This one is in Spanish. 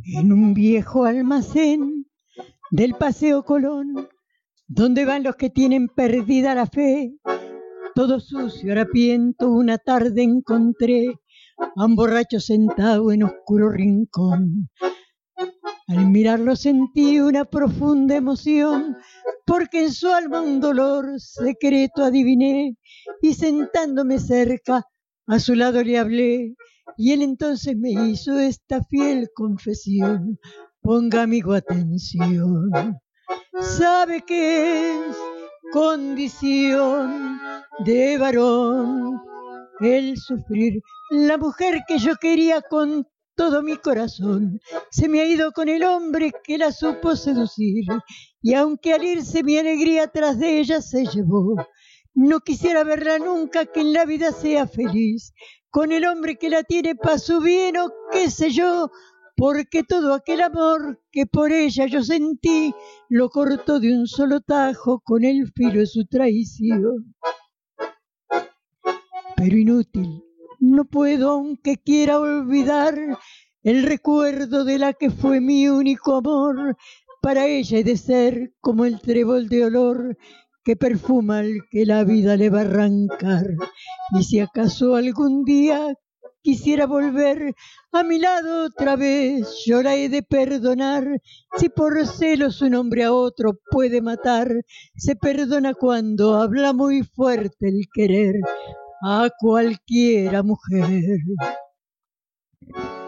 En un viejo almacén del Paseo Colón, donde van los que tienen perdida la fe, todo sucio, harapiento, una tarde encontré a un borracho sentado en oscuro rincón. Al mirarlo sentí una profunda emoción, porque en su alma un dolor secreto adiviné, y sentándome cerca a su lado le hablé, y él entonces me hizo esta fiel confesión. Ponga, amigo, atención, sabe que es condición de varón el sufrir. La mujer que yo quería con todo mi corazón se me ha ido con el hombre que la supo seducir, y aunque al irse mi alegría tras de ella se llevó, no quisiera verla nunca, que en la vida sea feliz con el hombre que la tiene pa' su bien o qué sé yo, porque todo aquel amor que por ella yo sentí lo cortó de un solo tajo con el filo de su traición. Pero inútil, no puedo, aunque quiera, olvidar el recuerdo de la que fue mi único amor. Para ella he de ser como el trébol de olor que perfuma al que la vida le va a arrancar. Y si acaso algún día quisiera volver a mi lado otra vez, yo la he de perdonar. Si por celos un hombre a otro puede matar, se perdona cuando habla muy fuerte el querer a cualquiera mujer.